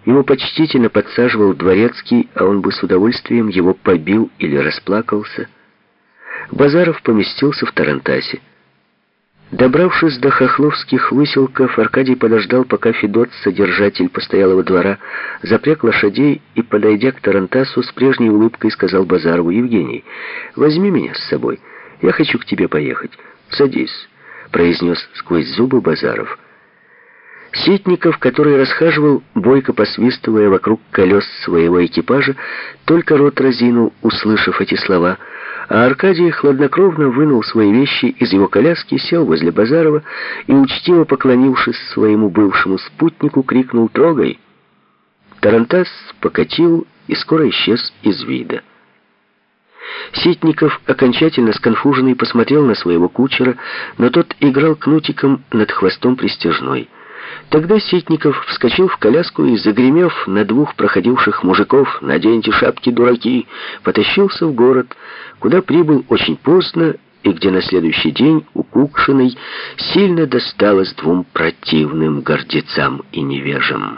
Его почтительно подсаживал дворецкий, а он бы с удовольствием его побил или расплакался. Базаров поместился в тарантасе. Добравшись до хохловских выселков, Аркадий подождал, пока Федот, содержатель постоялого двора, запряг лошадей и, подойдя к тарантасу, с прежней улыбкой сказал Базарову: «Евгений, возьми меня с собой, я хочу к тебе поехать». «Садись», — произнес сквозь зубы Базаров. Ситников, который расхаживал, бойко посвистывая вокруг колес своего экипажа, только рот разинул, услышав эти слова, а Аркадий хладнокровно вынул свои вещи из его коляски, сел возле Базарова и, учтиво поклонившись своему бывшему спутнику, крикнул: «Трогай!». Тарантас покатил и скоро исчез из вида. Ситников, окончательно сконфуженный, посмотрел на своего кучера, но тот играл кнутиком над хвостом пристяжной. Тогда Ситников вскочил в коляску и, загремев на двух проходивших мужиков: «Наденьте шапки, дураки!», потащился в город, куда прибыл очень поздно и где на следующий день у Кукшиной сильно досталось двум противным гордецам и невежам.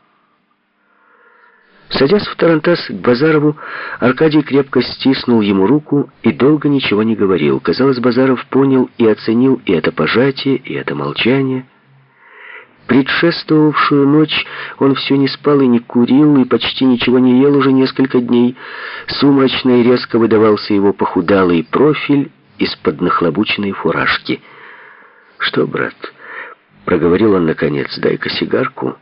Садясь в тарантас к Базарову, Аркадий крепко стиснул ему руку и долго ничего не говорил. Казалось, Базаров понял и оценил и это пожатие, и это молчание. Предшествовавшую ночь он все не спал и не курил, и почти ничего не ел уже несколько дней. Сумрачно и резко выдавался его похудалый профиль из-под нахлобученной фуражки. «Что, брат?» — проговорил он наконец. «Дай-ка сигарку».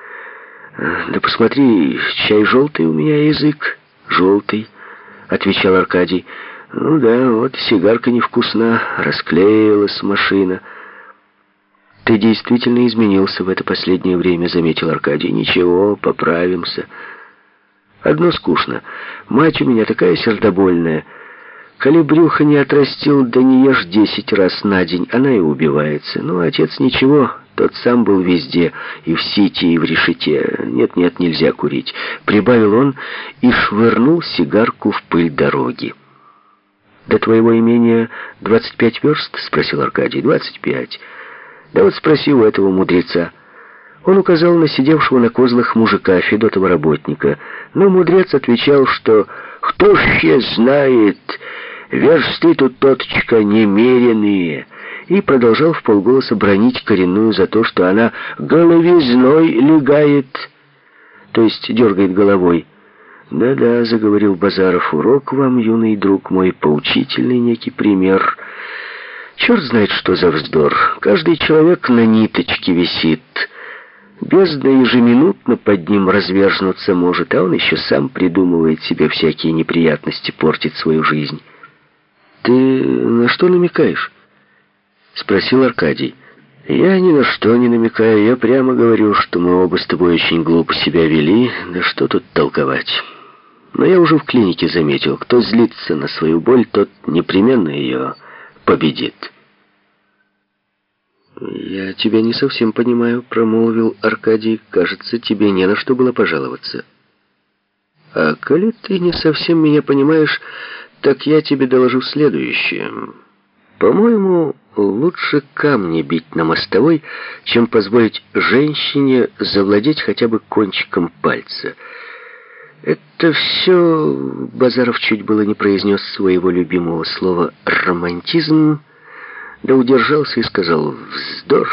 «Да посмотри, чай желтый у меня язык». «Желтый», — отвечал Аркадий. «Ну да, вот сигарка невкусна, расклеилась машина». «Ты действительно изменился в это последнее время», — заметил Аркадий. «Ничего, поправимся. Одно скучно. Мать у меня такая сердобольная. Коли брюхо не отрастил, да не ешь 10 раз на день, она и убивается. Ну, отец ничего, тот сам был везде, и в Сити, и в Решете. Нет, нельзя курить», — прибавил он и швырнул сигарку в пыль дороги. «До твоего имения 25 верст?» — спросил Аркадий. «25. Да вот спроси у этого мудреца». Он указал на сидевшего на козлах мужика, Федотова работника. Но мудрец отвечал, что «кто ж ще знает, версты тут тоточка немеренные», и продолжал вполголоса бранить коренную за то, что она головизной легает, то есть дергает головой. «Да-да», — заговорил Базаров, — «урок вам, юный друг мой, поучительный некий пример». Черт знает, что за вздор. Каждый человек на ниточке висит. Бездна ежеминутно под ним разверзнуться может, а он еще сам придумывает себе всякие неприятности, портит свою жизнь. «Ты на что намекаешь?» — спросил Аркадий. «Я ни на что не намекаю. Я прямо говорю, что мы оба с тобой очень глупо себя вели. Да что тут толковать? Но я уже в клинике заметил, кто злится на свою боль, тот непременно ее победит». «Я тебя не совсем понимаю», — промолвил Аркадий. «Кажется, тебе не на что было пожаловаться». «А коли ты не совсем меня понимаешь, так я тебе доложу следующее. По-моему, лучше камни бить на мостовой, чем позволить женщине завладеть хотя бы кончиком пальца. Это все...» Базаров чуть было не произнес своего любимого слова «романтизм», да удержался и сказал: «Вздор!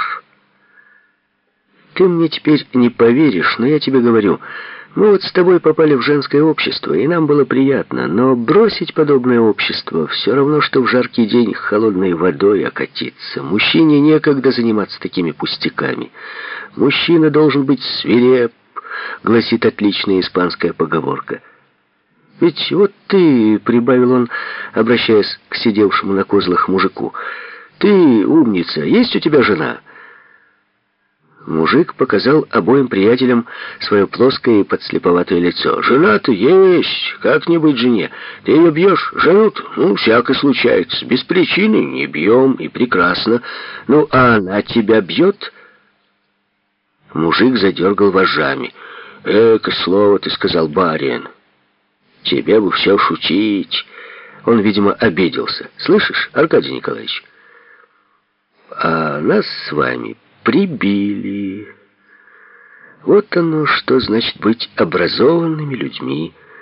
Ты мне теперь не поверишь, но я тебе говорю, мы вот с тобой попали в женское общество, и нам было приятно, но бросить подобное общество все равно, что в жаркий день холодной водой окатиться. Мужчине некогда заниматься такими пустяками. Мужчина должен быть свиреп», — гласит отличная испанская поговорка. «Ведь вот ты», — прибавил он, обращаясь к сидевшему на козлах мужику, — «ты умница, есть у тебя жена?» Мужик показал обоим приятелям свое плоское и подслеповатое лицо. «Жена-то есть, как не быть жене? Ты ее бьешь, женут? Ну, всякое случается. Без причины не бьем, и прекрасно. Ну, а она тебя бьет?» Мужик задергал вожжами. «Эко слово ты сказал, барин. Тебе бы все шутить». Он, видимо, обиделся. «Слышишь, Аркадий Николаевич? А нас с вами прибили. Вот оно, что значит быть образованными людьми.